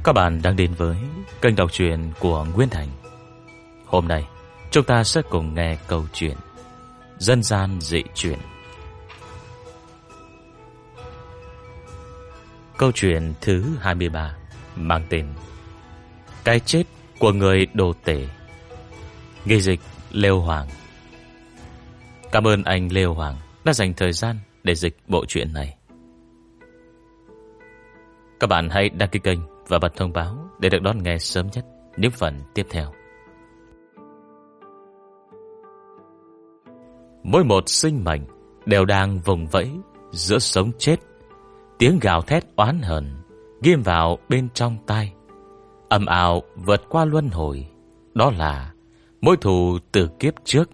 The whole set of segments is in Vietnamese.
Các bạn đang đến với kênh đọc truyện của Nguyên Thành. Hôm nay chúng ta sẽ cùng nghe câu chuyện Dân gian dị truyền. Câu chuyện thứ 23 mang tên Cái chết của người đồ tể. Ghi dịch Lêu Hoàng. Cảm ơn anh Lêu Hoàng đã dành thời gian để dịch bộ truyện này. Các bạn hãy đăng ký kênh và bật thông báo để được đón nghe sớm nhất những phần tiếp theo. Mỗi một sinh mệnh đều đang vùng vẫy giữa sống chết. Tiếng gào thét oán hờn ghim vào bên trong tai, ầm ào vượt qua luân hồi. Đó là mối thù từ kiếp trước.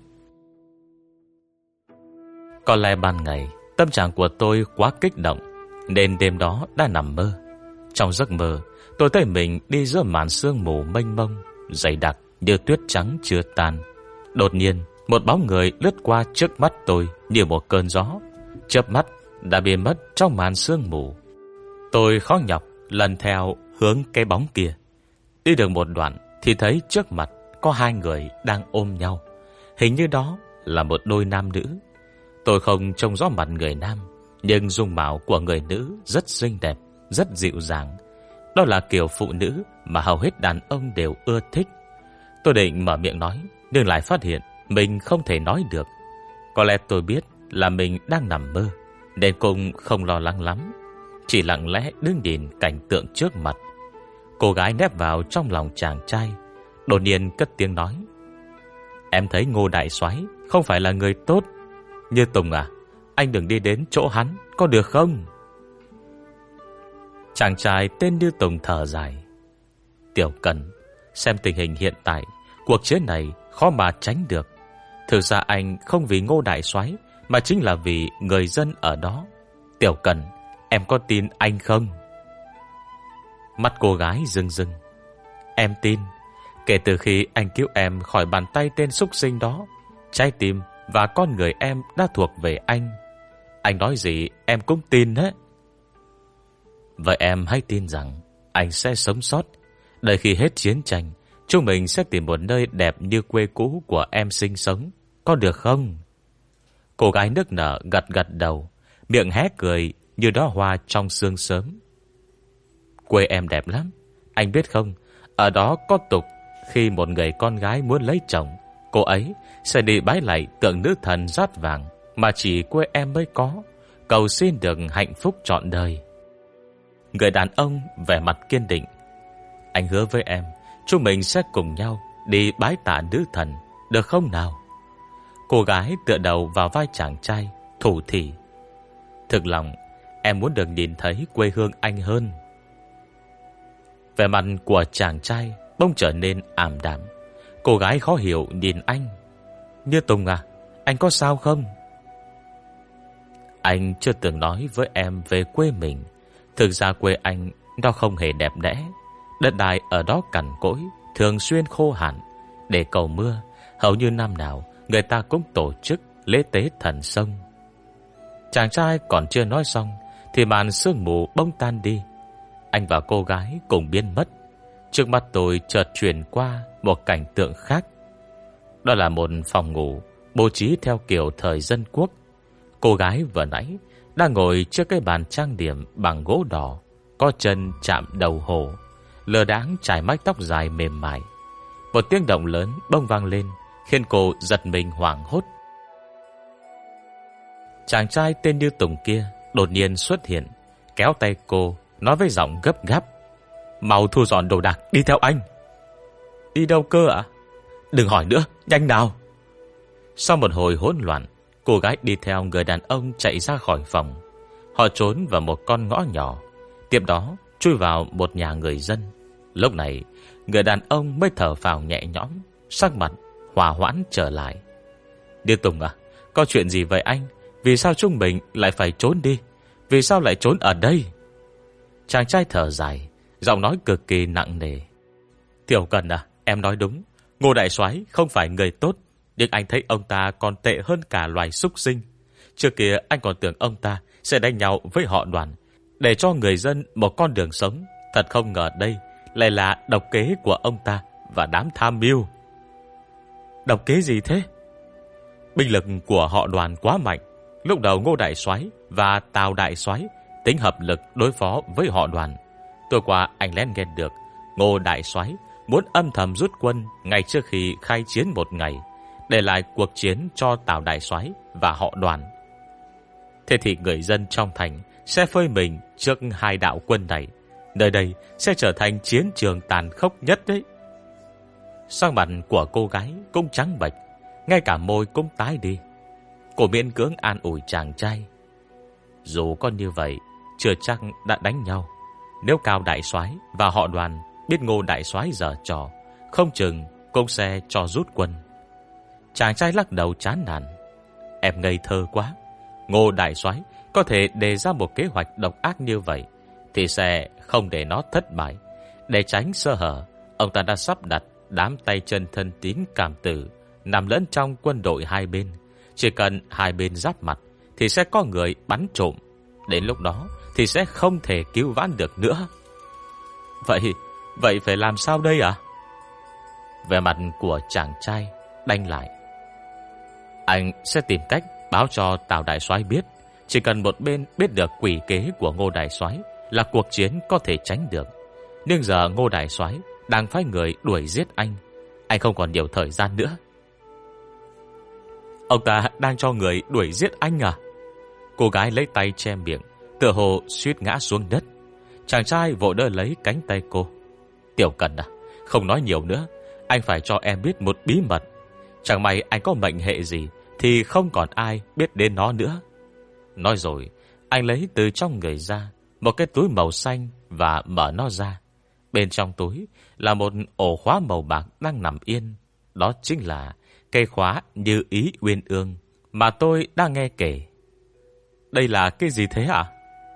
Có lẽ ban ngày tâm trạng của tôi quá kích động, nên đêm đó đã nằm mơ. Trong giấc mơ, tôi thấy mình đi giữa màn sương mù mênh mông, dày đặc như tuyết trắng chưa tan. Đột nhiên, một bóng người lướt qua trước mắt tôi như một cơn gió, chớp mắt đã biến mất trong màn sương mù. Tôi khó nhọc lần theo hướng cái bóng kia. Đi được một đoạn thì thấy trước mặt có hai người đang ôm nhau. Hình như đó là một đôi nam nữ. Tôi không trông rõ mặt người nam, nhưng dung mạo của người nữ rất xinh đẹp, rất dịu dàng. Đó là kiểu phụ nữ mà hầu hết đàn ông đều ưa thích. Tôi định mở miệng nói, nhưng lại phát hiện mình không thể nói được. Có lẽ tôi biết là mình đang nằm mơ, nên cũng không lo lắng lắm, chỉ lặng lẽ đứng nhìn cảnh tượng trước mặt. Cô gái nép vào trong lòng chàng trai, đột nhiên cất tiếng nói: "Em thấy Ngô đại soái không phải là người tốt. Như Tùng à, anh đừng đi đến chỗ hắn, có được không?" Chàng trai tên Như Tùng thở dài: "Tiểu Cần, xem tình hình hiện tại, cuộc chiến này khó mà tránh được. Thực ra anh không vì Ngô đại soái, mà chính là vì người dân ở đó. Tiểu Cần, em có tin anh không?" Mắt cô gái rưng rưng: "Em tin. Kể từ khi anh cứu em khỏi bàn tay tên súc sinh đó, trái tim và con người em đã thuộc về anh. Anh nói gì em cũng tin hết. Vậy em hãy tin rằng anh sẽ sống sót. Đợi khi hết chiến tranh, chúng mình sẽ tìm một nơi đẹp như quê cũ của em sinh sống, có được không?" Cô gái nức nở gật gật đầu, miệng hé cười như đóa hoa trong sương sớm. "Quê em đẹp lắm. Anh biết không, ở đó có tục khi một người con gái muốn lấy chồng, cô ấy sẽ đi bái lạy tượng nữ thần dát vàng mà chỉ quê em mới có, cầu xin được hạnh phúc trọn đời." Người đàn ông vẻ mặt kiên định: "Anh hứa với em, chúng mình sẽ cùng nhau đi bái tạ nữ thần, được không nào?" Cô gái tựa đầu vào vai chàng trai, thủ thỉ: "Thực lòng em muốn được nhìn thấy quê hương anh hơn." Vẻ mặt của chàng trai bỗng trở nên ảm đạm. Cô gái khó hiểu nhìn anh: "Như Tùng à, anh có sao không?" "Anh chưa từng nói với em về quê mình. Thực ra quê anh nó không hề đẹp đẽ. Đất đai ở đó cằn cỗi, thường xuyên khô hạn. Để cầu mưa, hầu như năm nào người ta cũng tổ chức lễ tế thần sông." Chàng trai còn chưa nói xong thì màn sương mù bỗng tan đi. Anh và cô gái cùng biến mất. Trước mắt tôi chợt chuyển qua một cảnh tượng khác. Đó là một phòng ngủ bố trí theo kiểu thời dân quốc. Cô gái vừa nãy đang ngồi trước cái bàn trang điểm bằng gỗ đỏ, có chân chạm đầu hổ, lơ đãng trải mái tóc dài mềm mại. Một tiếng động lớn bỗng vang lên, khiến cô giật mình hoảng hốt. Chàng trai tên Như Tùng kia đột nhiên xuất hiện, kéo tay cô, nói với giọng gấp gáp: "Mau thu dọn đồ đạc, đi theo anh." "Đi đâu cơ ạ?" "Đừng hỏi nữa, nhanh nào." Sau một hồi hỗn loạn, cô gái đi theo người đàn ông chạy ra khỏi phòng. Họ trốn vào một con ngõ nhỏ, tiếp đó chui vào một nhà người dân. Lúc này, người đàn ông mới thở phào nhẹ nhõm, sắc mặt hòa hoãn trở lại. "Như Tùng à, có chuyện gì vậy anh? Vì sao chúng mình lại phải trốn đi? Vì sao lại trốn ở đây?" Chàng trai thở dài, giọng nói cực kỳ nặng nề: "Tiểu Cần à, em nói đúng. Ngô đại soái không phải người tốt, nhưng anh thấy ông ta còn tệ hơn cả loài súc sinh. Trước kia anh còn tưởng ông ta sẽ đánh nhau với họ Đoàn, để cho người dân một con đường sống. Thật không ngờ đây lại là độc kế của ông ta và đám tham mưu. Độc kế gì thế? Binh lực của họ Đoàn quá mạnh. Lúc đầu Ngô Đại Soái và Tào Đại Soái tính hợp lực đối phó với họ Đoàn. Tối qua anh lén nghe được Ngô Đại Soái muốn âm thầm rút quân ngay trước khi khai chiến một ngày, để lại cuộc chiến cho Tào Đại Soái và họ Đoàn. Thế thì người dân trong thành sẽ phơi mình trước hai đạo quân này. Nơi đây sẽ trở thành chiến trường tàn khốc nhất đấy. Sắc mặt của cô gái cũng trắng bệch, ngay cả môi cũng tái đi. Cô miễn cưỡng an ủi chàng trai. Dù có như vậy, chưa chắc đã đánh nhau. Nếu Cao Đại Soái và họ Đoàn biết Ngô Đại Soái giở trò, không chừng cũng sẽ cho rút quân. Chàng trai lắc đầu chán nản. Em ngây thơ quá. Ngô Đại Soái có thể đề ra một kế hoạch độc ác như vậy thì sẽ không để nó thất bại. Để tránh sơ hở, ông ta đã sắp đặt đám tay chân thân tín cảm tử nằm lẫn trong quân đội hai bên. Chỉ cần hai bên giáp mặt thì sẽ có người bắn trộm. Đến lúc đó thì sẽ không thể cứu vãn được nữa. Vậy phải làm sao đây ạ? Về mặt của chàng trai đanh lại. Anh sẽ tìm cách báo cho Tào Đại Soái biết. Chỉ cần một bên biết được quỷ kế của Ngô Đại Soái là cuộc chiến có thể tránh được. Nhưng giờ Ngô Đại Soái đang phái người đuổi giết anh không còn nhiều thời gian nữa. Ông ta đang cho người đuổi giết anh à? Cô gái lấy tay che miệng, tựa hồ suýt ngã xuống đất. Chàng trai vội đỡ lấy cánh tay cô. Tiểu Cần à, không nói nhiều nữa. Anh phải cho em biết một bí mật. Chẳng may anh có mệnh hệ gì thì không còn ai biết đến nó nữa. Nói rồi, anh lấy từ trong người ra một cái túi màu xanh và mở nó ra. Bên trong túi là một ổ khóa màu bạc đang nằm yên. Đó chính là cây khóa Như Ý Uyên Ương mà tôi đang nghe kể. Đây là cái gì thế ạ?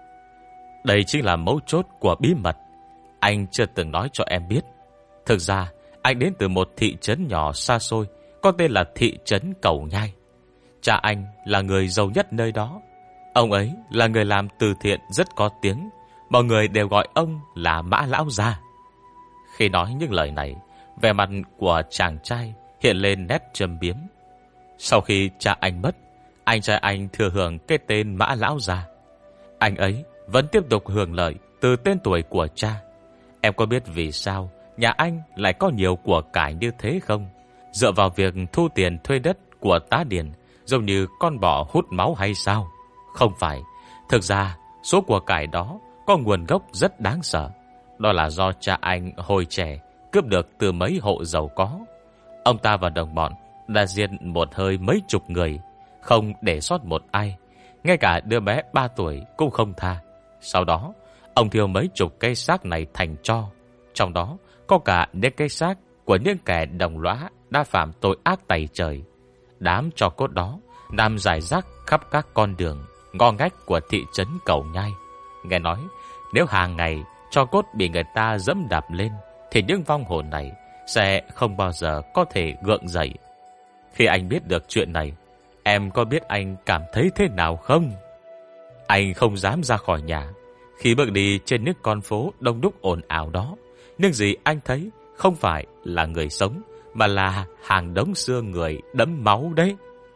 Đây chính là mấu chốt của bí mật anh chưa từng nói cho em biết. Thực ra anh đến từ một thị trấn nhỏ xa xôi có tên là thị trấn Cầu Nhai. Cha anh là người giàu nhất nơi đó. Ông ấy là người làm từ thiện rất có tiếng. Mọi người đều gọi ông là Mã Lão Gia. Khi nói những lời này, vẻ mặt của chàng trai hiện lên nét châm biếm. Sau khi cha anh mất, anh trai anh thừa hưởng cái tên Mã Lão Gia. Anh ấy vẫn tiếp tục hưởng lợi từ tên tuổi của cha. Em có biết vì sao nhà anh lại có nhiều của cải như thế không? Dựa vào việc thu tiền thuê đất của tá điền, giống như con bò hút máu hay sao? Không phải. Thực ra số của cải đó có nguồn gốc rất đáng sợ. Đó là do cha anh hồi trẻ cướp được từ mấy hộ giàu có. Ông ta và đồng bọn đã giết một hơi mấy chục người, không để sót một ai. Ngay cả đứa bé 3 tuổi cũng không tha. Sau đó ông thiêu mấy chục cây xác này thành tro. Trong đó có cả những cây xác của những kẻ đồng lõa đã phạm tội ác tày trời. Đám tro cốt đó nằm rải rác khắp các con đường ngõ ngách của thị trấn Cầu Nhai. Nghe nói nếu hàng ngày tro cốt bị người ta dẫm đạp lên thì những vong hồn này sẽ không bao giờ có thể gượng dậy. Khi anh biết được chuyện này, em có biết anh cảm thấy thế nào không? Anh không dám ra khỏi nhà. Khi bước đi trên những con phố đông đúc ồn ào đó, nhưng gì anh thấy không phải là người sống, mà là hàng đống xương người đẫm máu đấy.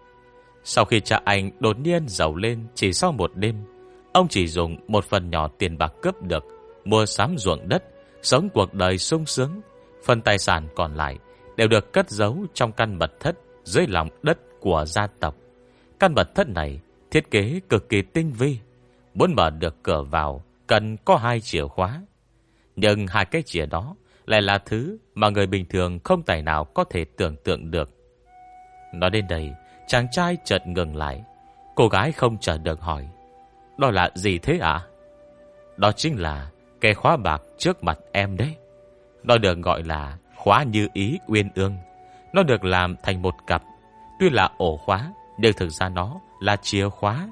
Sau khi cha anh đột nhiên giàu lên chỉ sau một đêm, ông chỉ dùng một phần nhỏ tiền bạc cướp được mua sắm ruộng đất, sống cuộc đời sung sướng. Phần tài sản còn lại đều được cất giấu trong căn mật thất dưới lòng đất của gia tộc. Căn mật thất này thiết kế cực kỳ tinh vi. Muốn mở được cửa vào cần có 2 chìa khóa. Nhưng 2 cái chìa đó lại là thứ mà người bình thường không tài nào có thể tưởng tượng được. Nói đến đây, chàng trai chợt ngừng lại. Cô gái không chờ được hỏi: Đó là gì thế ạ? Đó chính là cái khóa bạc trước mặt em đấy. Nó được gọi là khóa Như Ý Uyên Ương. Nó được làm thành một cặp. Tuy là ổ khóa, nhưng thực ra nó là chìa khóa.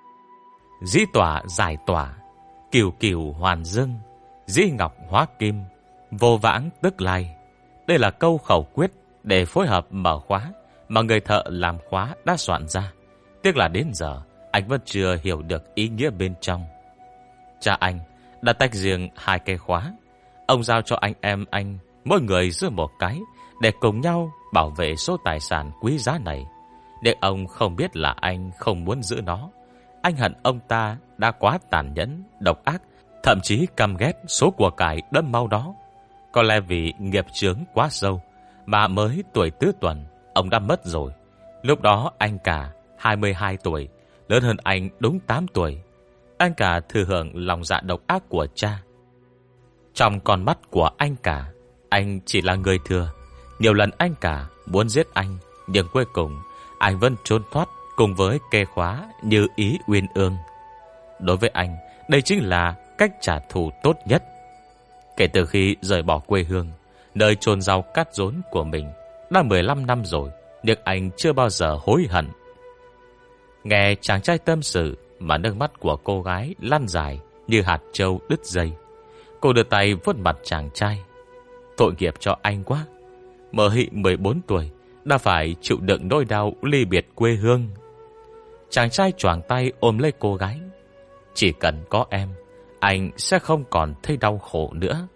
Dĩ tỏa giải tỏa, cửu cửu hoàn dương, dĩ ngọc hóa kim, vô vãng tức lai. Đây là câu khẩu quyết để phối hợp mở khóa mà người thợ làm khóa đã soạn ra. Tiếc là đến giờ anh vẫn chưa hiểu được ý nghĩa bên trong. Cha anh đã tách riêng 2 cây khóa. Ông giao cho anh em anh mỗi người giữ một cái, để cùng nhau bảo vệ số tài sản quý giá này. Để ông không biết là anh không muốn giữ nó. Anh hận ông ta đã quá tàn nhẫn, độc ác, thậm chí căm ghét số của cải đẫm máu đó. Có lẽ vì nghiệp chướng quá sâu mà mới tuổi tứ tuần ông đã mất rồi. Lúc đó anh cả 22 tuổi, lớn hơn anh đúng 8 tuổi. Anh cả thừa hưởng lòng dạ độc ác của cha. Trong con mắt của anh cả, anh chỉ là người thừa. Nhiều lần anh cả muốn giết anh, nhưng cuối cùng anh vẫn trốn thoát cùng với kê khóa như ý uyên ương. Đối với anh, đây chính là cách trả thù tốt nhất. Kể từ khi rời bỏ quê hương, nơi chôn rau cắt rốn của mình, đã 15 năm rồi, nhưng anh chưa bao giờ hối hận. Nghe chàng trai tâm sự mà nước mắt của cô gái lăn dài như hạt trâu đứt dây. Cô đưa tay vuốt mặt chàng trai. Tội nghiệp cho anh quá. Mợ Hị 14 tuổi đã phải chịu đựng nỗi đau ly biệt quê hương. Chàng trai choàng tay ôm lấy cô gái. Chỉ cần có em, anh sẽ không còn thấy đau khổ nữa.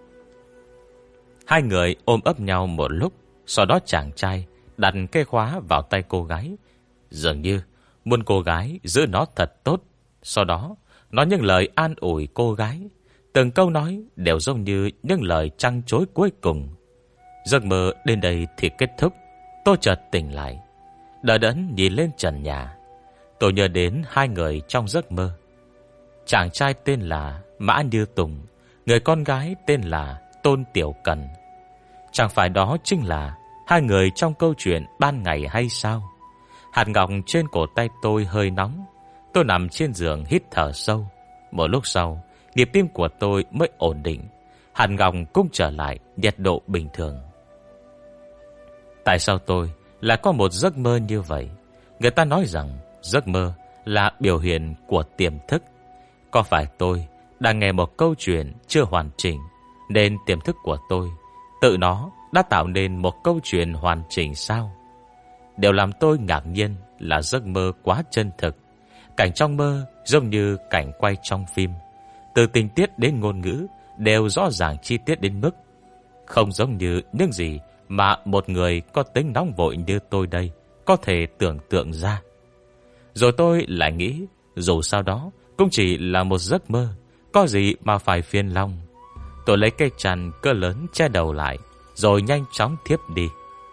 Hai người ôm ấp nhau một lúc. Sau đó chàng trai đặt cây khóa vào tay cô gái, dường như muốn cô gái giữ nó thật tốt. Sau đó nói những lời an ủi cô gái. Từng câu nói đều giống như những lời trăng trối cuối cùng. Giấc mơ đến đây thì kết thúc. Tôi chợt tỉnh lại, đờ đẫn nhìn lên trần nhà. Tôi nhớ đến hai người trong giấc mơ. Chàng trai tên là Mã Như Tùng, người con gái tên là Tôn Tiểu Cần. Chẳng phải đó chính là hai người trong câu chuyện ban ngày hay sao? Hạt ngọc trên cổ tay tôi hơi nóng. Tôi nằm trên giường hít thở sâu. Một lúc sau, nhịp tim của tôi mới ổn định. Hạt ngọc cũng trở lại nhiệt độ bình thường. Tại sao tôi lại có một giấc mơ như vậy? Người ta nói rằng giấc mơ là biểu hiện của tiềm thức. Có phải tôi đang nghe một câu chuyện chưa hoàn chỉnh, nên tiềm thức của tôi tự nó đã tạo nên một câu chuyện hoàn chỉnh sao? Điều làm tôi ngạc nhiên là giấc mơ quá chân thực. Cảnh trong mơ giống như cảnh quay trong phim. Từ tình tiết đến ngôn ngữ đều rõ ràng chi tiết đến mức không giống như những gì mà một người có tính nóng vội như tôi đây có thể tưởng tượng ra. Rồi tôi lại nghĩ, dù sao đó cũng chỉ là một giấc mơ, có gì mà phải phiền lòng. Tôi lấy cây chằn cỡ lớn che đầu lại, rồi nhanh chóng thiếp đi.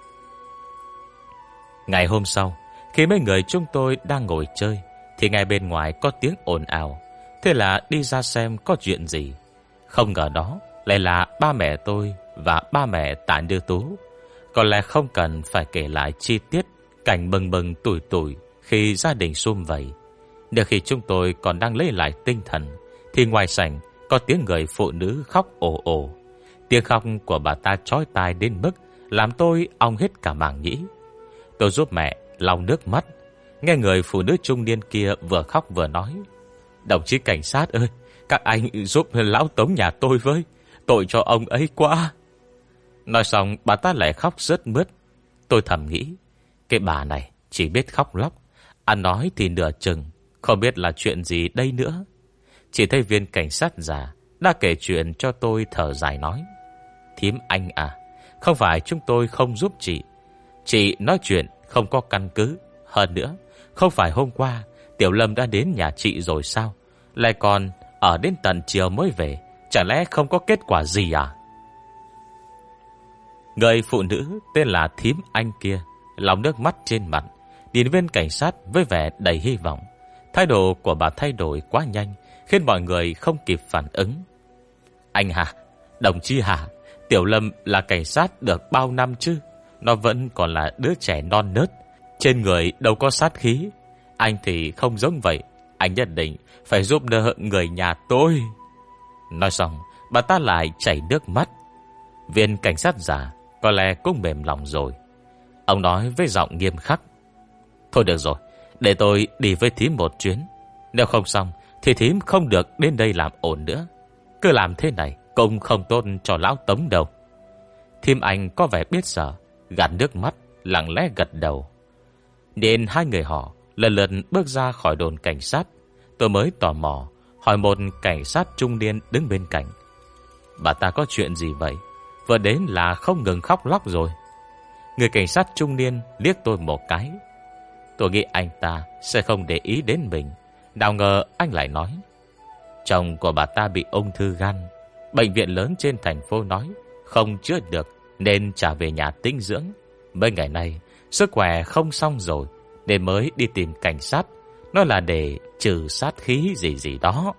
Ngày hôm sau, khi mấy người chúng tôi đang ngồi chơi, thì ngay bên ngoài có tiếng ồn ào. Thế là đi ra xem có chuyện gì. Không ngờ đó lại là ba mẹ tôi và ba mẹ Tạ Như Tú. Có lẽ không cần phải kể lại chi tiết cảnh bừng bừng tủi tủi khi gia đình sum vầy. Nhưng khi chúng tôi còn đang lấy lại tinh thần, thì ngoài sảnh có tiếng người phụ nữ khóc ồ ồ. Tiếng khóc của bà ta chói tai đến mức làm tôi ong hết cả màng nhĩ. Tôi giúp mẹ lau nước mắt. Nghe người phụ nữ trung niên kia vừa khóc vừa nói: "Đồng chí cảnh sát ơi, các anh giúp lão Tống nhà tôi với, tội cho ông ấy quá." Nói xong bà ta lại khóc rớt mướt. Tôi thầm nghĩ, cái bà này chỉ biết khóc lóc, ăn nói thì nửa chừng, không biết là chuyện gì đây nữa. Chỉ thấy viên cảnh sát già đã kể chuyện cho tôi thở dài nói: "Thím anh à, không phải chúng tôi không giúp chị nói chuyện không có căn cứ. Hơn nữa, không phải hôm qua Tiểu Lâm đã đến nhà chị rồi sao? Lại còn ở đến tận chiều mới về, chẳng lẽ không có kết quả gì à?" Người phụ nữ tên là thím anh kia lau nước mắt trên mặt, nhìn viên cảnh sát với vẻ đầy hy vọng. Thái độ của bà thay đổi quá nhanh, khiến mọi người không kịp phản ứng. "Anh hả? Đồng chí hả? Tiểu Lâm là cảnh sát được bao năm chứ? Nó vẫn còn là đứa trẻ non nớt, trên người đâu có sát khí. Anh thì không giống vậy. Anh nhất định phải giúp đỡ người nhà tôi." Nói xong, bà ta lại chảy nước mắt. Viên cảnh sát già có lẽ cũng mềm lòng rồi. Ông nói với giọng nghiêm khắc: "Thôi được rồi, để tôi đi với thím một chuyến. Nếu không xong thì thím không được đến đây làm ổn nữa. Cứ làm thế này cũng không tốt cho lão Tống đâu." Thím anh có vẻ biết sợ, gạt nước mắt, lặng lẽ gật đầu. Nên hai người họ lần lượt bước ra khỏi đồn cảnh sát. Tôi mới tò mò hỏi một cảnh sát trung niên đứng bên cạnh: Bà ta có chuyện gì vậy? Vừa đến là không ngừng khóc lóc rồi. Người cảnh sát trung niên liếc tôi một cái. Tôi nghĩ anh ta sẽ không để ý đến mình. Nào ngờ anh lại nói, chồng của bà ta bị ung thư gan. Bệnh viện lớn trên thành phố nói không chữa được, nên trả về nhà tĩnh dưỡng. Mấy ngày nay sức khỏe không xong rồi, nên mới đi tìm cảnh sát, nói là để trừ sát khí gì gì đó.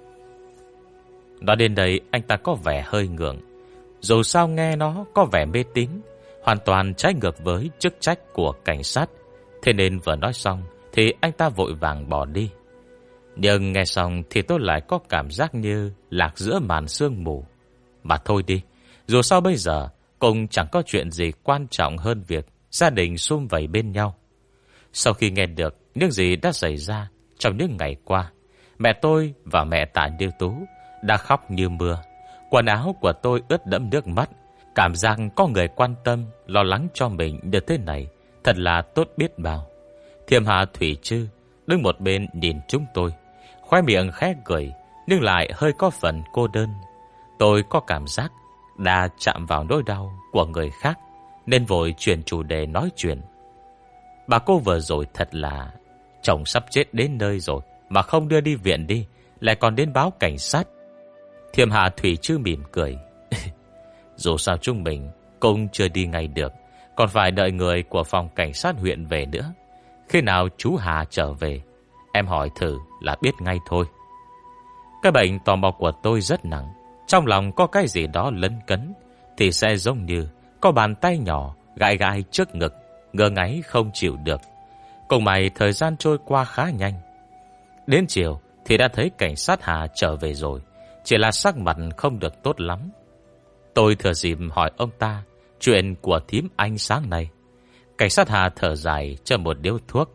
Nói đến đây anh ta có vẻ hơi ngượng. Dù sao nghe nó có vẻ mê tín, hoàn toàn trái ngược với chức trách của cảnh sát. Thế nên vừa nói xong thì anh ta vội vàng bỏ đi. Nhưng nghe xong thì tôi lại có cảm giác như lạc giữa màn sương mù. Mà thôi đi, dù sao bây giờ cũng chẳng có chuyện gì quan trọng hơn việc gia đình sum vầy bên nhau. Sau khi nghe được những gì đã xảy ra trong những ngày qua, mẹ tôi và mẹ Tạ Như Tú đã khóc như mưa. Quần áo của tôi ướt đẫm nước mắt. Cảm giác có người quan tâm, lo lắng cho mình như thế này thật là tốt biết bao. Thiêm Hà Thủy Trư đứng một bên nhìn chúng tôi, khóe miệng khẽ cười, nhưng lại hơi có phần cô đơn. Tôi có cảm giác đã chạm vào nỗi đau của người khác, nên vội chuyển chủ đề nói chuyện. Bà cô vừa rồi thật là, chồng sắp chết đến nơi rồi mà không đưa đi viện đi, lại còn đến báo cảnh sát. Thiêm Hà Thủy Trư mỉm cười. Dù sao chúng mình cũng chưa đi ngay được, còn phải đợi người của phòng cảnh sát huyện về nữa. Khi nào chú Hà trở về, em hỏi thử là biết ngay thôi. Cái bệnh tò mò của tôi rất nặng. Trong lòng có cái gì đó lấn cấn, thì sẽ giống như có bàn tay nhỏ gãi gãi trước ngực, ngơ ngáy không chịu được. Cùng may thời gian trôi qua khá nhanh. Đến chiều thì đã thấy cảnh sát Hà trở về rồi, chỉ là sắc mặt không được tốt lắm. Tôi thừa dịp hỏi ông ta chuyện của thím anh sáng nay. Cảnh sát Hà thở dài cho một điếu thuốc.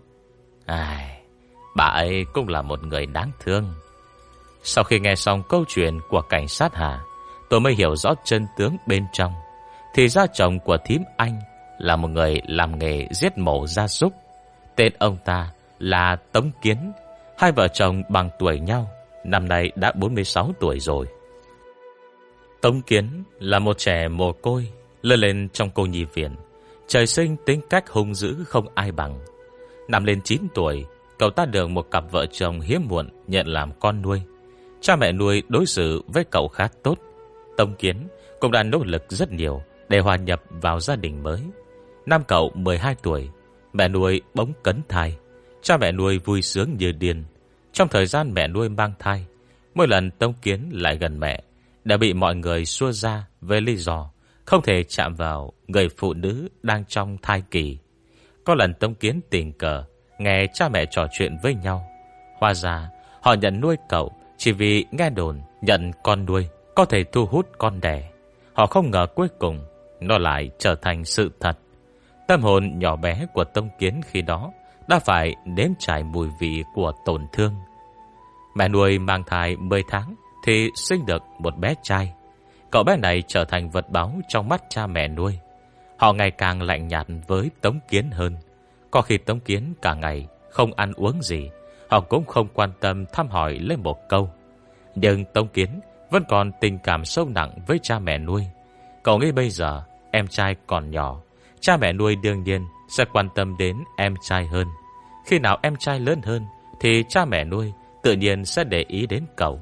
Bà ấy cũng là một người đáng thương. Sau khi nghe xong câu chuyện của cảnh sát Hà, tôi mới hiểu rõ chân tướng bên trong. Thì ra chồng của thím anh là một người làm nghề giết mổ gia súc. Tên ông ta là Tống Kiến. Hai vợ chồng bằng tuổi nhau, năm nay đã 46 tuổi rồi. Tống Kiến là một trẻ mồ côi, lớn lên trong cô nhi viện. Trời sinh tính cách hung dữ không ai bằng. Năm lên 9 tuổi, cậu ta được một cặp vợ chồng hiếm muộn nhận làm con nuôi. Cha mẹ nuôi đối xử với cậu khá tốt. Tống Kiến cũng đã nỗ lực rất nhiều để hòa nhập vào gia đình mới. Năm cậu 12 tuổi, mẹ nuôi bỗng cấn thai. Cha mẹ nuôi vui sướng như điên. Trong thời gian mẹ nuôi mang thai, mỗi lần Tống Kiến lại gần mẹ đã bị mọi người xua ra với lý do không thể chạm vào người phụ nữ đang trong thai kỳ. Có lần Tống Kiến tình cờ nghe cha mẹ trò chuyện với nhau. Hóa ra họ nhận nuôi cậu chỉ vì nghe đồn nhận con nuôi có thể thu hút con đẻ. Họ không ngờ cuối cùng nó lại trở thành sự thật. Tâm hồn nhỏ bé của Tống Kiến khi đó đã phải nếm trải mùi vị của tổn thương. Mẹ nuôi mang thai 10 tháng thì sinh được một bé trai. Cậu bé này trở thành vật báu trong mắt cha mẹ nuôi. Họ ngày càng lạnh nhạt với Tống Kiến hơn. Có khi Tống Kiến cả ngày không ăn uống gì, họ cũng không quan tâm thăm hỏi lên một câu. Nhưng Tống Kiến vẫn còn tình cảm sâu nặng với cha mẹ nuôi. Cậu nghĩ bây giờ em trai còn nhỏ, cha mẹ nuôi đương nhiên sẽ quan tâm đến em trai hơn. Khi nào em trai lớn hơn thì cha mẹ nuôi tự nhiên sẽ để ý đến cậu.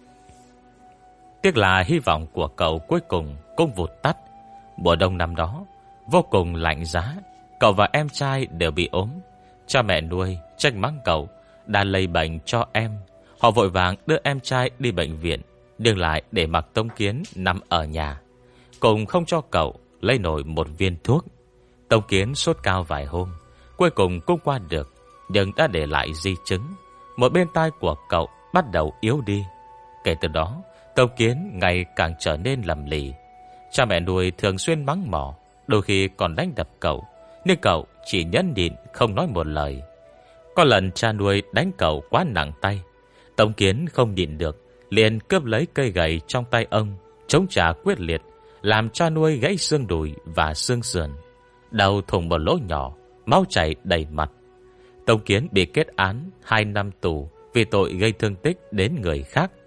Tiếc là hy vọng của cậu cuối cùng cũng vụt tắt. Mùa đông năm đó vô cùng lạnh giá, cậu và em trai đều bị ốm. Cha mẹ nuôi trách mắng cậu đã lây bệnh cho em. Họ vội vàng đưa em trai đi bệnh viện, nhưng lại để mặc Tống Kiến nằm ở nhà, cùng không cho cậu lấy nổi một viên thuốc. Tống Kiến sốt cao vài hôm, cuối cùng cũng qua được, nhưng đã để lại di chứng. Một bên tai của cậu bắt đầu yếu đi. Kể từ đó, Tống Kiến ngày càng trở nên lầm lì. Cha mẹ nuôi thường xuyên mắng mỏ, đôi khi còn đánh đập cậu, nhưng cậu chỉ nhẫn nhịn không nói một lời. Có lần cha nuôi đánh cậu quá nặng tay, Tống Kiến không nhịn được, liền cướp lấy cây gậy trong tay ông, chống trả quyết liệt, làm cha nuôi gãy xương đùi và xương sườn, đầu thủng một lỗ nhỏ, máu chảy đầy mặt. Tống Kiến bị kết án 2 năm tù vì tội gây thương tích đến người khác.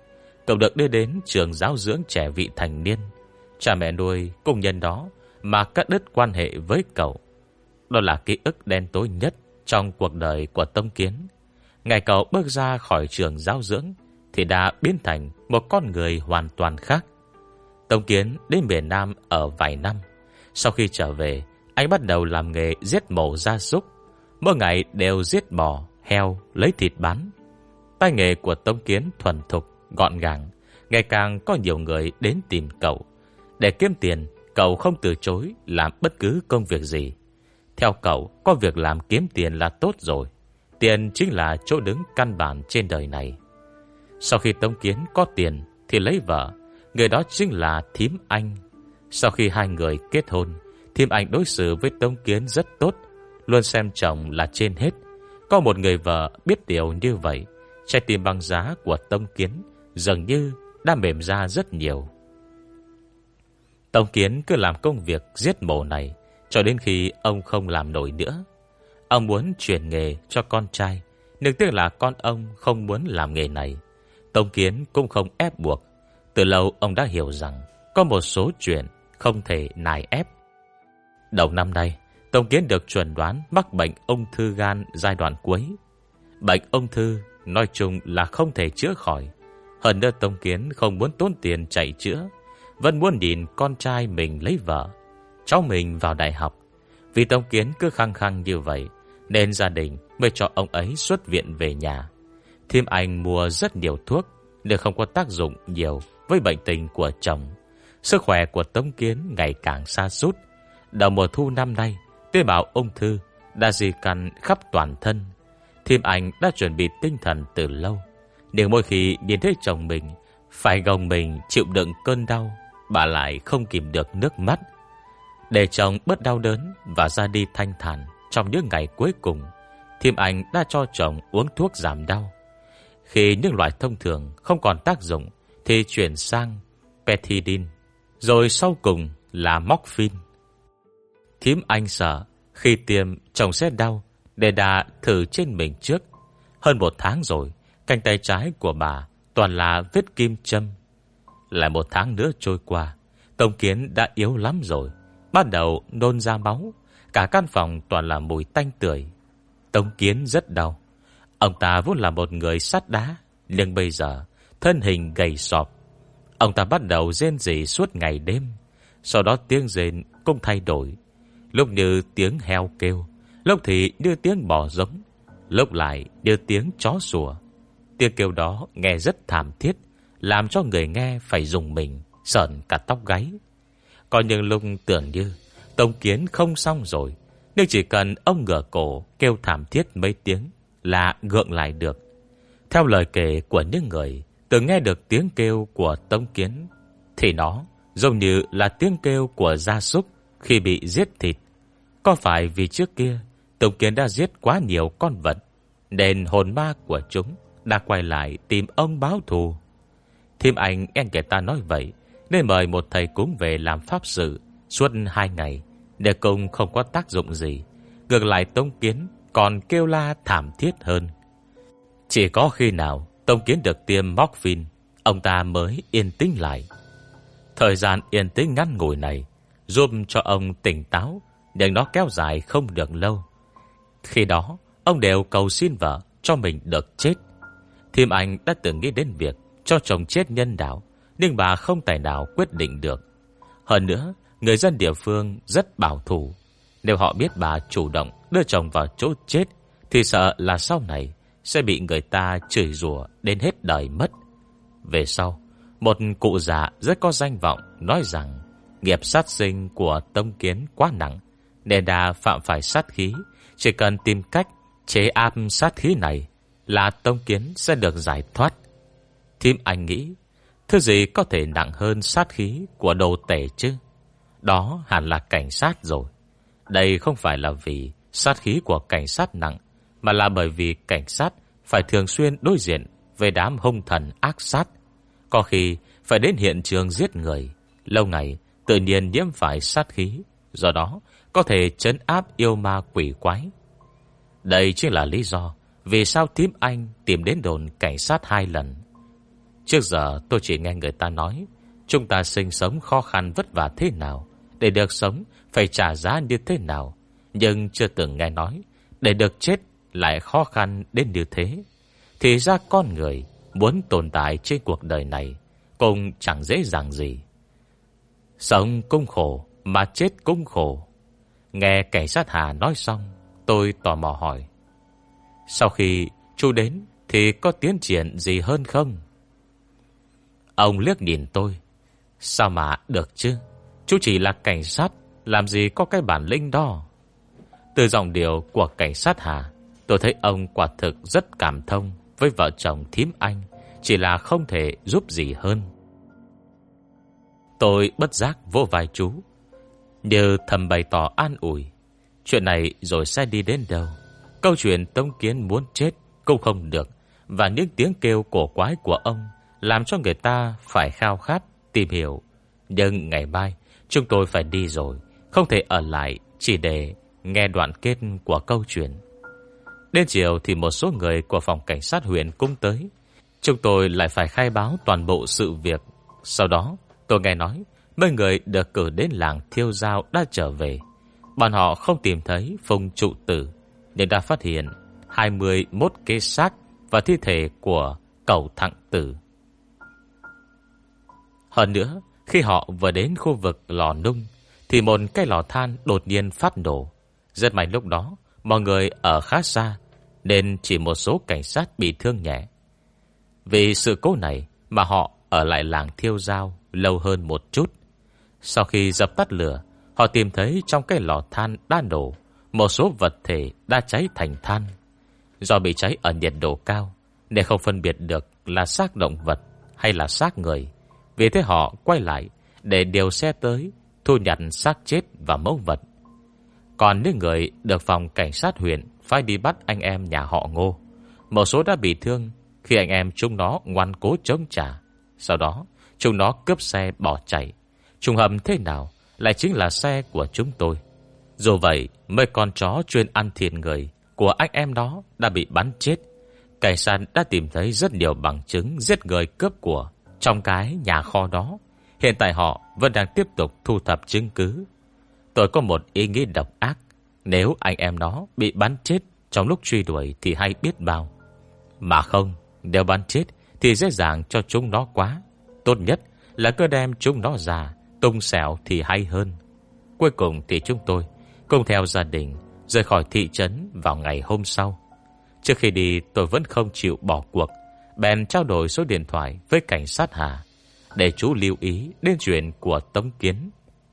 cậu được đưa đến trường giáo dưỡng trẻ vị thành niên. Cha mẹ nuôi cùng nhân đó mà cắt đứt quan hệ với cậu. Đó là ký ức đen tối nhất trong cuộc đời của Tông Kiến. Ngày cậu bước ra khỏi trường giáo dưỡng thì đã biến thành một con người hoàn toàn khác. Tông Kiến đến miền Nam ở vài năm. Sau khi trở về, anh bắt đầu làm nghề giết mổ gia súc. Mỗi ngày đều giết bò, heo, lấy thịt bán. Tay nghề của Tông Kiến thuần thục, gọn gàng. Ngày càng có nhiều người đến tìm cậu. Để kiếm tiền, cậu không từ chối làm bất cứ công việc gì. Theo cậu, có việc làm kiếm tiền là tốt rồi. Tiền chính là chỗ đứng căn bản trên đời này. Sau khi Tông Kiến có tiền thì lấy vợ. Người đó chính là Thím Anh. Sau khi hai người kết hôn, Thím Anh đối xử với Tông Kiến rất tốt, luôn xem chồng là trên hết. Có một người vợ biết điều như vậy, trái tim băng giá của Tông Kiến dường như đã mềm ra rất nhiều. Tông Kiến cứ làm công việc giết mổ này cho đến khi ông không làm nổi nữa. Ông muốn chuyển nghề cho con trai, nhưng tiếc là con ông không muốn làm nghề này. Tông Kiến cũng không ép buộc. Từ lâu ông đã hiểu rằng có một số chuyện không thể nài ép. Đầu năm nay, Tông Kiến được chẩn đoán mắc bệnh ung thư gan giai đoạn cuối. Bệnh ung thư nói chung là không thể chữa khỏi. Hơn nữa Tông Kiến không muốn tốn tiền chạy chữa, vẫn muốn nhìn con trai mình lấy vợ, cháu mình vào đại học. Vì Tông Kiến cứ khăng khăng như vậy, nên gia đình mới cho ông ấy xuất viện về nhà. Thím Anh mua rất nhiều thuốc, nhưng không có tác dụng nhiều với bệnh tình của chồng. Sức khỏe của Tông Kiến ngày càng sa sút. Đầu mùa thu năm nay, tế bào ung thư đã di căn khắp toàn thân. Thím Anh đã chuẩn bị tinh thần từ lâu, nhưng mỗi khi nhìn thấy chồng mình phải gồng mình chịu đựng cơn đau, bà lại không kìm được nước mắt. Để chồng bớt đau đớn và ra đi thanh thản trong những ngày cuối cùng, Thím Anh đã cho chồng uống thuốc giảm đau. Khi những loại thông thường không còn tác dụng thì chuyển sang pethidine, rồi sau cùng là morphine. Thím Anh sợ khi tiêm chồng sẽ đau, để đã thử trên mình trước. Hơn 1 tháng rồi, cánh tay trái của bà toàn là vết kim châm. Lại 1 tháng nữa trôi qua, Tông Kiến đã yếu lắm rồi, bắt đầu nôn ra máu. Cả căn phòng toàn là mùi tanh tưởi. Tông Kiến rất đau. Ông ta vốn là một người sắt đá, nhưng bây giờ thân hình gầy sọp. Ông ta bắt đầu rên rỉ suốt ngày đêm. Sau đó tiếng rên cũng thay đổi, lúc như tiếng heo kêu, lúc thì như tiếng bò giống, lúc lại như tiếng chó sủa. Tiếng kêu đó nghe rất thảm thiết, làm cho người nghe phải rùng mình, sởn cả tóc gáy. Có những lúc tưởng như Tông Kiến không xong rồi, nhưng chỉ cần ông ngửa cổ kêu thảm thiết mấy tiếng là gượng lại được. Theo lời kể của những người từng nghe được tiếng kêu của Tông Kiến, thì nó giống như là tiếng kêu của gia súc khi bị giết thịt. Có phải vì trước kia Tông Kiến đã giết quá nhiều con vật, nên hồn ma của chúng đã quay lại tìm ông báo thù? Thím Anh nghe người ta nói vậy, nên mời một thầy cúng về làm pháp sự suốt 2 ngày, để cùng không có tác dụng gì. Ngược lại Tông Kiến còn kêu la thảm thiết hơn. Chỉ có khi nào Tông Kiến được tiêm morphine, ông ta mới yên tĩnh lại. Thời gian yên tĩnh ngắn ngủi này giúp cho ông tỉnh táo, nhưng nó kéo dài không được lâu. Khi đó ông đều cầu xin vợ cho mình được chết. Thím Anh đã từng nghĩ đến việc cho chồng chết nhân đạo, nhưng bà không tài nào quyết định được. Hơn nữa, người dân địa phương rất bảo thủ. Nếu họ biết bà chủ động đưa chồng vào chỗ chết, thì sợ là sau này sẽ bị người ta chửi rủa đến hết đời mất. Về sau, một cụ già rất có danh vọng nói rằng nghiệp sát sinh của Tông Kiến quá nặng, nên đã phạm phải sát khí. Chỉ cần tìm cách chế áp sát khí này là Tông Kiến sẽ được giải thoát. Thím Anh nghĩ, thứ gì có thể nặng hơn sát khí của đồ tể chứ? Đó hẳn là cảnh sát rồi. Đây không phải là vì sát khí của cảnh sát nặng, mà là bởi vì cảnh sát phải thường xuyên đối diện với đám hung thần ác sát. Có khi phải đến hiện trường giết người, lâu ngày tự nhiên nhiễm phải sát khí, do đó có thể trấn áp yêu ma quỷ quái. Đây chính là lý do vì sao thím Anh tìm đến đồn cảnh sát 2 lần. Trước giờ tôi chỉ nghe người ta nói chúng ta sinh sống khó khăn vất vả thế nào, để được sống phải trả giá như thế nào, nhưng chưa từng nghe nói để được chết lại khó khăn đến như thế. Thì ra con người muốn tồn tại trên cuộc đời này cũng chẳng dễ dàng gì. Sống cũng khổ mà chết cũng khổ. Nghe cảnh sát Hà nói xong, tôi tò mò hỏi: sau khi chú đến thì có tiến triển gì hơn không? Ông liếc nhìn tôi: sao mà được chứ, chú chỉ là cảnh sát, làm gì có cái bản lĩnh đó. Từ giọng điệu của cảnh sát Hà, tôi thấy ông quả thực rất cảm thông với vợ chồng thím Anh, chỉ là không thể giúp gì hơn. Tôi bất giác vỗ vai chú, như thầm bày tỏ an ủi. Chuyện này rồi sẽ đi đến đâu? Câu chuyện Tống Kiến muốn chết cũng không được, và những tiếng kêu cổ quái của ông làm cho người ta phải khao khát tìm hiểu. Nhưng ngày mai chúng tôi phải đi rồi, không thể ở lại chỉ để nghe đoạn kết của câu chuyện. Đến chiều thì một số người của phòng cảnh sát huyện cũng tới. Chúng tôi lại phải khai báo toàn bộ sự việc. Sau đó tôi nghe nói mấy người được cử đến làng Thiêu Giao đã trở về. Bọn họ không tìm thấy Phùng trụ tử, nhưng đã phát hiện 21 cái xác và thi thể của Cẩu Thặng Tử. Hơn nữa, khi họ vừa đến khu vực lò nung thì một cái lò than đột nhiên phát nổ. Rất may lúc đó mọi người ở khá xa, nên chỉ một số cảnh sát bị thương nhẹ. Vì sự cố này mà họ ở lại làng Thiêu Giao lâu hơn một chút. Sau khi dập tắt lửa, họ tìm thấy trong cái lò than đã nổ một số vật thể đã cháy thành than. Do bị cháy ở nhiệt độ cao nên không phân biệt được là xác động vật hay là xác người. Vì thế họ quay lại để điều xe tới thu nhặt xác chết và mẫu vật. Còn những người được phòng cảnh sát huyện phải đi bắt anh em nhà họ Ngô, một số đã bị thương khi anh em chúng nó ngoan cố chống trả. Sau đó chúng nó cướp xe bỏ chạy. Trùng hợp thế nào lại chính là xe của chúng tôi. Dù vậy, mấy con chó chuyên ăn thịt người của anh em đó đã bị bắn chết. Cảnh sát đã tìm thấy rất nhiều bằng chứng giết người cướp của trong cái nhà kho đó. Hiện tại họ vẫn đang tiếp tục thu thập chứng cứ. Tôi có một ý nghĩ độc ác. Nếu anh em nó bị bắn chết trong lúc truy đuổi thì hay biết bao. Mà không, nếu bắn chết thì dễ dàng cho chúng nó quá. Tốt nhất là cứ đem chúng nó ra tung xẻo thì hay hơn. Cuối cùng thì chúng tôi cùng theo gia đình rời khỏi thị trấn vào ngày hôm sau. Trước khi đi tôi vẫn không chịu bỏ cuộc, bèn trao đổi số điện thoại với cảnh sát Hà để chú lưu ý đến chuyện của Tống Kiến.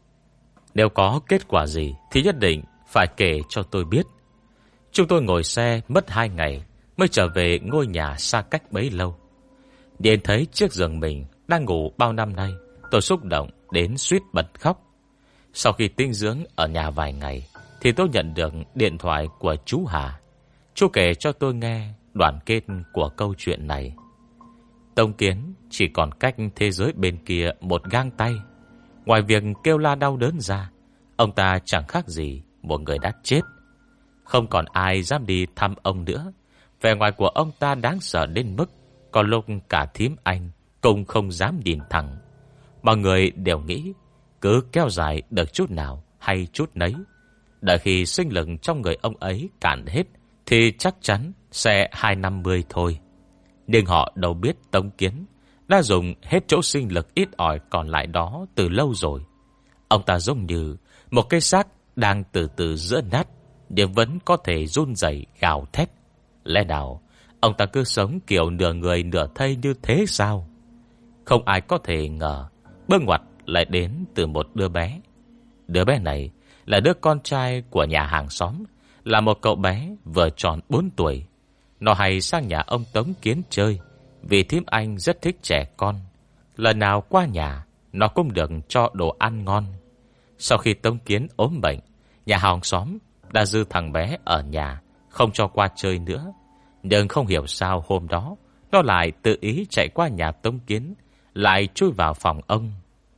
Nếu có kết quả gì thì nhất định phải kể cho tôi biết. Chúng tôi ngồi xe mất 2 ngày mới trở về ngôi nhà xa cách bấy lâu. Nhìn thấy chiếc giường mình đang ngủ bao năm nay, tôi xúc động đến suýt bật khóc. Sau khi tinh dưỡng ở nhà vài ngày thì tôi nhận được điện thoại của chú Hà. Chú kể cho tôi nghe đoạn kết của câu chuyện này. Tống Kiến chỉ còn cách thế giới bên kia một gang tay. Ngoài việc kêu la đau đớn ra, ông ta chẳng khác gì một người đã chết. Không còn ai dám đi thăm ông nữa. Vẻ ngoài của ông ta đáng sợ đến mức có lúc cả thím Anh cũng không dám nhìn thẳng. Mọi người đều nghĩ cứ kéo dài được chút nào hay chút nấy. Đợi khi sinh lực trong người ông ấy cạn hết thì chắc chắn sẽ 250 thôi. Nhưng họ đâu biết Tống Kiến đã dùng hết chỗ sinh lực ít ỏi còn lại đó từ lâu rồi. Ông ta giống như một cái xác đang từ từ giã nát, nhưng vẫn có thể run rẩy gào thét. Lẽ nào ông ta cứ sống kiểu nửa người nửa thây như thế sao? Không ai có thể ngờ bước ngoặt lại đến từ một đứa bé. Đứa bé này là đứa con trai của nhà hàng xóm, là một cậu bé vừa tròn 4 tuổi. Nó hay sang nhà ông Tống Kiến chơi vì thím Anh rất thích trẻ con. Lần nào qua nhà nó cũng được cho đồ ăn ngon. Sau khi Tống Kiến ốm bệnh, nhà hàng xóm đã dư thằng bé ở nhà, không cho qua chơi nữa. Nhưng không hiểu sao hôm đó nó lại tự ý chạy qua nhà Tống Kiến, lại chui vào phòng ông.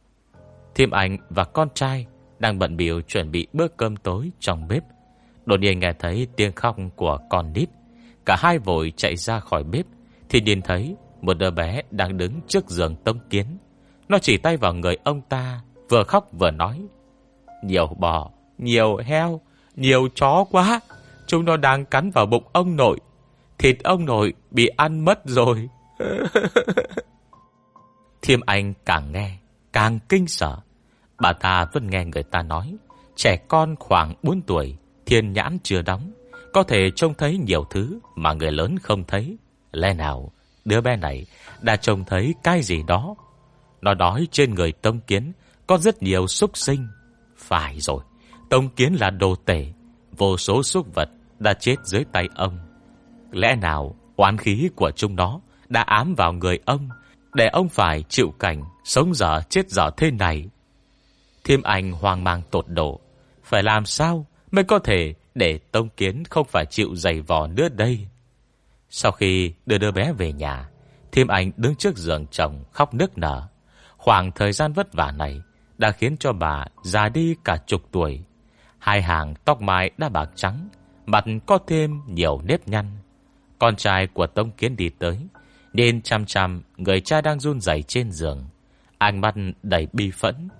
Thím Anh và con trai đang bận bịu chuẩn bị bữa cơm tối trong bếp. Đột nhiên nghe thấy tiếng khóc của con nít. Cả hai vội chạy ra khỏi bếp thì nhìn thấy một đứa bé đang đứng trước giường Tông Kiến. Nó chỉ tay vào người ông ta, vừa khóc vừa nói: nhiều bò, nhiều heo, nhiều chó quá. Chúng nó đang cắn vào bụng ông nội. Thịt ông nội bị ăn mất rồi. Thiêm Anh càng nghe càng kinh sợ. Bà ta vẫn nghe người ta nói trẻ con khoảng 4 tuổi, thiên nhãn chưa đóng, có thể trông thấy nhiều thứ mà người lớn không thấy. Lẽ nào đứa bé này đã trông thấy cái gì đó? Nó nói trên người Tông Kiến có rất nhiều súc sinh. Phải rồi, Tông Kiến là đồ tể. Vô số súc vật đã chết dưới tay ông. Lẽ nào oán khí của chúng nó đã ám vào người ông, để ông phải chịu cảnh sống dở chết dở thế này? Thiêm Anh hoang mang tột độ. Phải làm sao mới có thể để Tông Kiến không phải chịu giày vò nữa đây? Sau khi đưa đứa bé về nhà, Thiêm Anh đứng trước giường chồng khóc nức nở. Khoảng thời gian vất vả này đã khiến cho bà già đi cả chục tuổi. Hai hàng tóc mai đã bạc trắng, mặt có thêm nhiều nếp nhăn. Con trai của Tông Kiến đi tới, nên chăm chăm người cha đang run rẩy trên giường, ánh mắt đầy bi phẫn.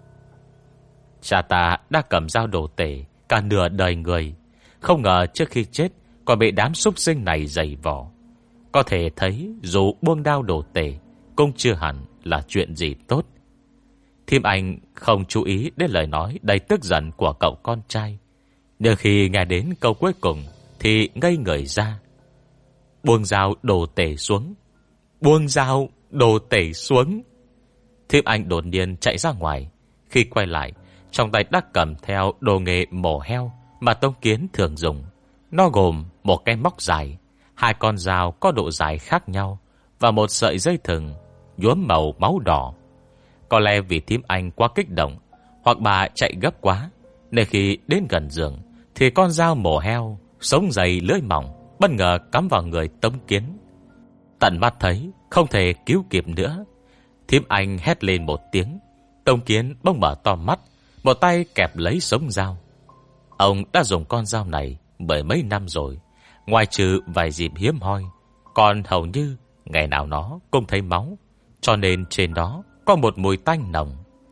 Cha ta đã cầm dao đồ tể cả nửa đời người, không ngờ trước khi chết còn bị đám súc sinh này giày vò. Có thể thấy dù buông đao đồ tể cũng chưa hẳn là chuyện gì tốt. Thiêm Anh không chú ý đến lời nói đầy tức giận của cậu con trai, nhưng khi nghe đến câu cuối cùng thì ngây người ra. Buông dao đồ tể xuống. Buông dao đồ tể xuống. Thiêm Anh đột nhiên chạy ra ngoài. Khi quay lại, trong tay đã cầm theo đồ nghề mổ heo mà Tông Kiến thường dùng. Nó gồm một cái móc dài, hai con dao có độ dài khác nhau và một sợi dây thừng nhuốm màu máu đỏ. Có lẽ vì Thiêm Anh quá kích động, hoặc bà chạy gấp quá, nên khi đến gần giường thì con dao mổ heo sống dày lưỡi mỏng bất ngờ cắm vào người Tông Kiến. Tận mắt thấy không thể cứu kịp nữa, Thiêm Anh hét lên một tiếng. Tông Kiến bỗng mở to mắt, một tay kẹp lấy sống dao. Ông đã dùng con dao này mười mấy năm rồi, ngoài trừ vài dịp hiếm hoi, còn hầu như ngày nào nó cũng thấy máu, cho nên trên đó có một mùi tanh nồng.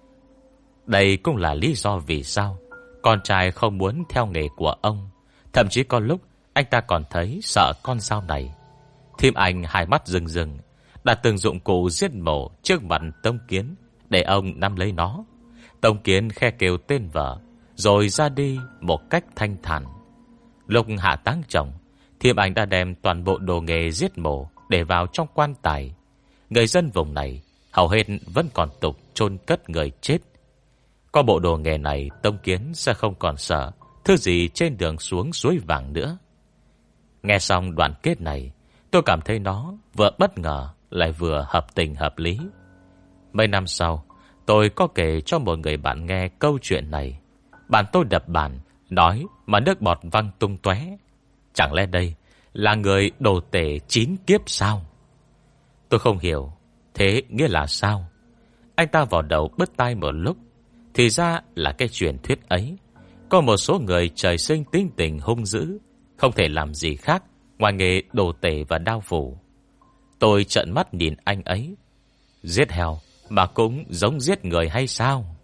Đây cũng là lý do vì sao con trai không muốn theo nghề của ông. Thậm chí có lúc anh ta còn thấy sợ con dao này. Thiêm Anh hai mắt rừng rừng, đặt từng dụng cụ giết mổ trước mặt Tông Kiến để ông nắm lấy nó. Tông Kiến khe kêu tên vợ, rồi ra đi một cách thanh thản. Lúc hạ táng chồng, Thiêm Anh đã đem toàn bộ đồ nghề giết mổ để vào trong quan tài. Người dân vùng này hầu hết vẫn còn tục chôn cất người chết. Có bộ đồ nghề này, Tông Kiến sẽ không còn sợ thứ gì trên đường xuống suối vàng nữa. Nghe xong đoạn kết này, tôi cảm thấy nó vừa bất ngờ lại vừa hợp tình hợp lý. Mấy năm sau, tôi có kể cho một người bạn nghe câu chuyện này. Bạn tôi đập bàn, nói mà nước bọt văng tung tóe. Chẳng lẽ đây là người đồ tể 9 kiếp sao? Tôi không hiểu, thế nghĩa là sao? Anh ta vào đầu bứt tai một lúc. Thì ra là cái truyền thuyết ấy có một số người trời sinh tính tình hung dữ, không thể làm gì khác ngoài nghề đồ tể và đao phủ. Tôi trợn mắt nhìn anh ấy. Giết heo mà cũng giống giết người hay sao?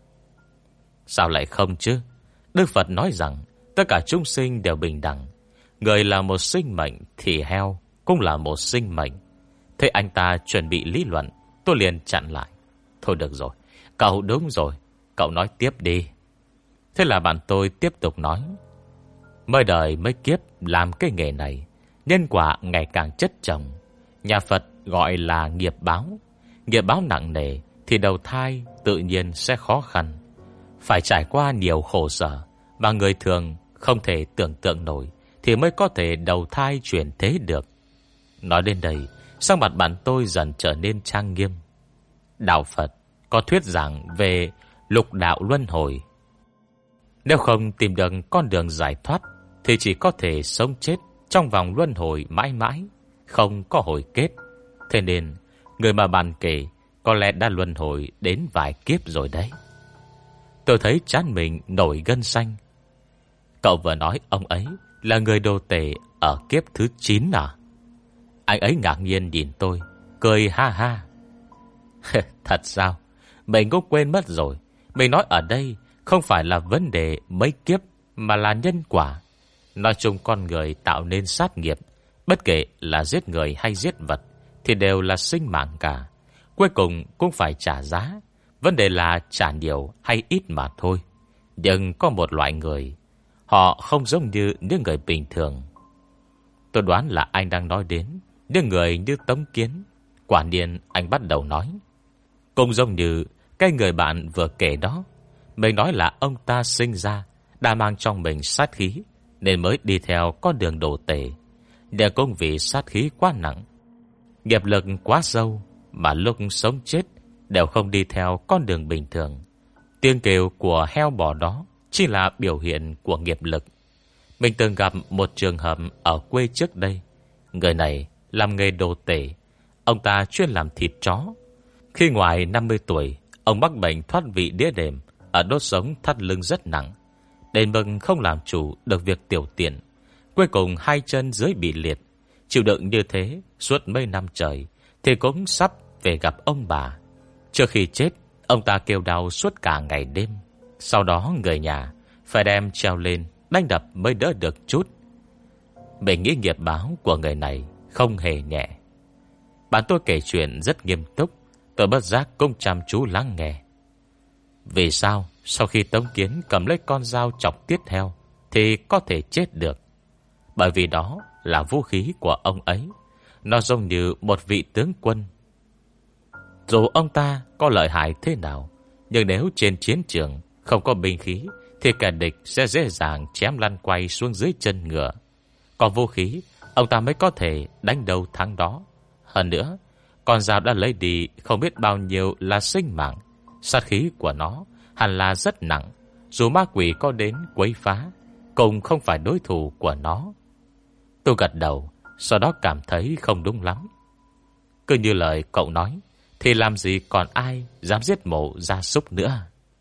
Sao lại không chứ? Đức Phật nói rằng tất cả chúng sinh đều bình đẳng. Người là một sinh mệnh thì heo cũng là một sinh mệnh. Thế anh ta chuẩn bị lý luận, tôi liền chặn lại. Thôi được rồi, cậu đúng rồi, cậu nói tiếp đi. Thế là bạn tôi tiếp tục nói. Mới đời mới kiếp làm cái nghề này, nhân quả ngày càng chất chồng. Nhà Phật gọi là nghiệp báo. Nghiệp báo nặng nề thì đầu thai tự nhiên sẽ khó khăn, phải trải qua nhiều khổ sở mà người thường không thể tưởng tượng nổi thì mới có thể đầu thai chuyển thế được. Nói đến đây, sắc mặt bạn tôi dần trở nên trang nghiêm. Đạo Phật có thuyết giảng về lục đạo luân hồi. Nếu không tìm được con đường giải thoát thì chỉ có thể sống chết trong vòng luân hồi mãi mãi, không có hồi kết. Thế nên người mà bạn kể có lẽ đã luân hồi đến vài kiếp rồi đấy. Tôi thấy trán mình nổi gân xanh. Cậu vừa nói ông ấy là người đồ tể ở kiếp thứ 9 à? Anh ấy ngạc nhiên nhìn tôi, cười ha ha. Thật sao? Mình cũng quên mất rồi. Mình nói ở đây không phải là vấn đề mấy kiếp, mà là nhân quả. Nói chung con người tạo nên sát nghiệp, bất kể là giết người hay giết vật, thì đều là sinh mạng cả. Cuối cùng cũng phải trả giá. Vấn đề là trả nhiều hay ít mà thôi. Nhưng có một loại người, họ không giống như những người bình thường. Tôi đoán là anh đang nói đến những người như Tống Kiến. Quả nhiên anh bắt đầu nói. Cũng giống như cái người bạn vừa kể đó. Mình nói là ông ta sinh ra đã mang trong mình sát khí, nên mới đi theo con đường đồ tể. Để cũng vì sát khí quá nặng, nghiệp lực quá sâu, mà lúc sống chết đều không đi theo con đường bình thường. Tiếng kêu của heo bò đó chỉ là biểu hiện của nghiệp lực. Mình từng gặp một trường hợp ở quê trước đây. Người này làm nghề đồ tể. Ông ta chuyên làm thịt chó. Khi ngoài 50 tuổi, ông mắc bệnh thoát vị đĩa đệm, ở đốt sống thắt lưng rất nặng, đến mức không làm chủ được việc tiểu tiện. Cuối cùng 2 chân dưới bị liệt. Chịu đựng như thế suốt mấy năm trời thì cũng sắp về gặp ông bà. Trước khi chết, ông ta kêu đau suốt cả ngày đêm. Sau đó người nhà phải đem treo lên đánh đập mới đỡ được chút. Mình nghĩ nghiệp báo của người này không hề nhẹ. Bạn tôi kể chuyện rất nghiêm túc. Tôi bất giác cũng chăm chú lắng nghe. Vì sao sau khi Tống Kiến cầm lấy con dao chọc tiết heo thì có thể chết được? Bởi vì đó là vũ khí của ông ấy. Nó giống như một vị tướng quân. Dù ông ta có lợi hại thế nào, nhưng nếu trên chiến trường không có binh khí thì kẻ địch sẽ dễ dàng chém lăn quay xuống dưới chân ngựa. Có vũ khí, ông ta mới có thể đánh đầu thắng đó. Hơn nữa, con dao đã lấy đi không biết bao nhiêu là sinh mạng. Sát khí của nó hẳn là rất nặng. Dù ma quỷ có đến quấy phá, cũng không phải đối thủ của nó. Tôi gật đầu, sau đó cảm thấy không đúng lắm. Cứ như lời cậu nói, thì làm gì còn ai dám giết mổ gia súc nữa.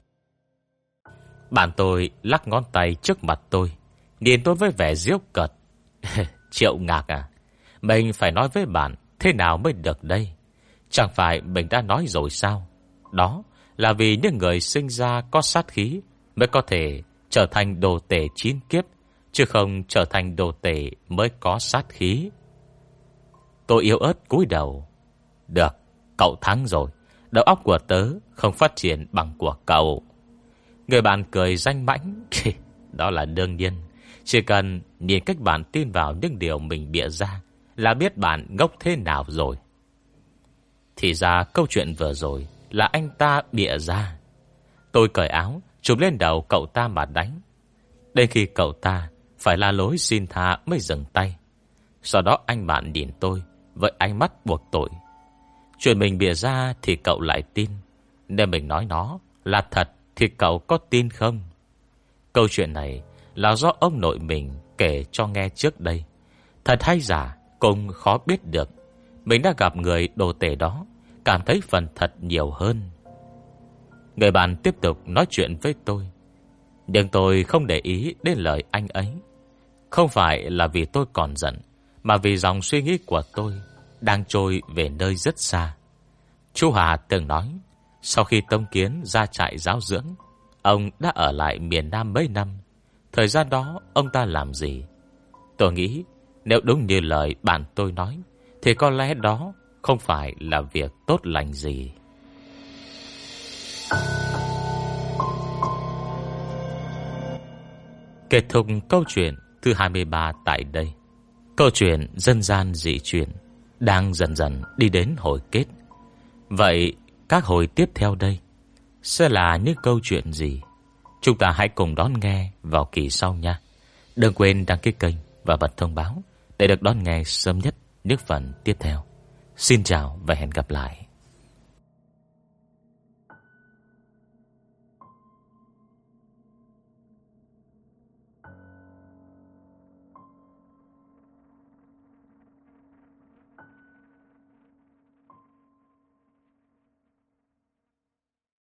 Bạn tôi lắc ngón tay trước mặt tôi, nhìn tôi với vẻ giễu cợt. Triệu Ngạc à, mình phải nói với bạn thế nào mới được đây? Chẳng phải mình đã nói rồi sao? Đó là vì những người sinh ra có sát khí mới có thể trở thành đồ tể 9 kiếp, chứ không trở thành đồ tể mới có sát khí. Tôi yếu ớt cúi đầu. Được, cậu thắng rồi. Đầu óc của tớ không phát triển bằng của cậu. Người bạn cười danh mãnh. Đó là đương nhiên. Chỉ cần nhìn cách bạn tin vào những điều mình bịa ra là biết bạn ngốc thế nào rồi. Thì ra câu chuyện vừa rồi là anh ta bịa ra. Tôi cởi áo, chụp lên đầu cậu ta mà đánh. Đến khi cậu ta phải la lối xin tha mới dừng tay. Sau đó anh bạn nhìn tôi với ánh mắt buộc tội. Chuyện mình bịa ra thì cậu lại tin, nên mình nói nó là thật thì cậu có tin không? Câu chuyện này là do ông nội mình kể cho nghe trước đây. Thật hay giả cũng khó biết được. Mình đã gặp người đồ tể đó, cảm thấy phần thật nhiều hơn. Người bạn tiếp tục nói chuyện với tôi, nhưng tôi không để ý đến lời anh ấy. Không phải là vì tôi còn giận, mà vì dòng suy nghĩ của tôi đang trôi về nơi rất xa. Chú Hà từng nói, sau khi Tống Kiến ra trại giáo dưỡng, ông đã ở lại miền Nam mấy năm. Thời gian đó ông ta làm gì? Tôi nghĩ nếu đúng như lời bạn tôi nói, thì có lẽ đó không phải là việc tốt lành gì. Kết thúc câu chuyện thứ 23 tại đây. Câu chuyện dân gian dị truyền đang dần dần đi đến hồi kết. Vậy các hồi tiếp theo đây sẽ là những câu chuyện gì? Chúng ta hãy cùng đón nghe vào kỳ sau nha. Đừng quên đăng ký kênh và bật thông báo để được đón nghe sớm nhất những phần tiếp theo. Xin chào và hẹn gặp lại.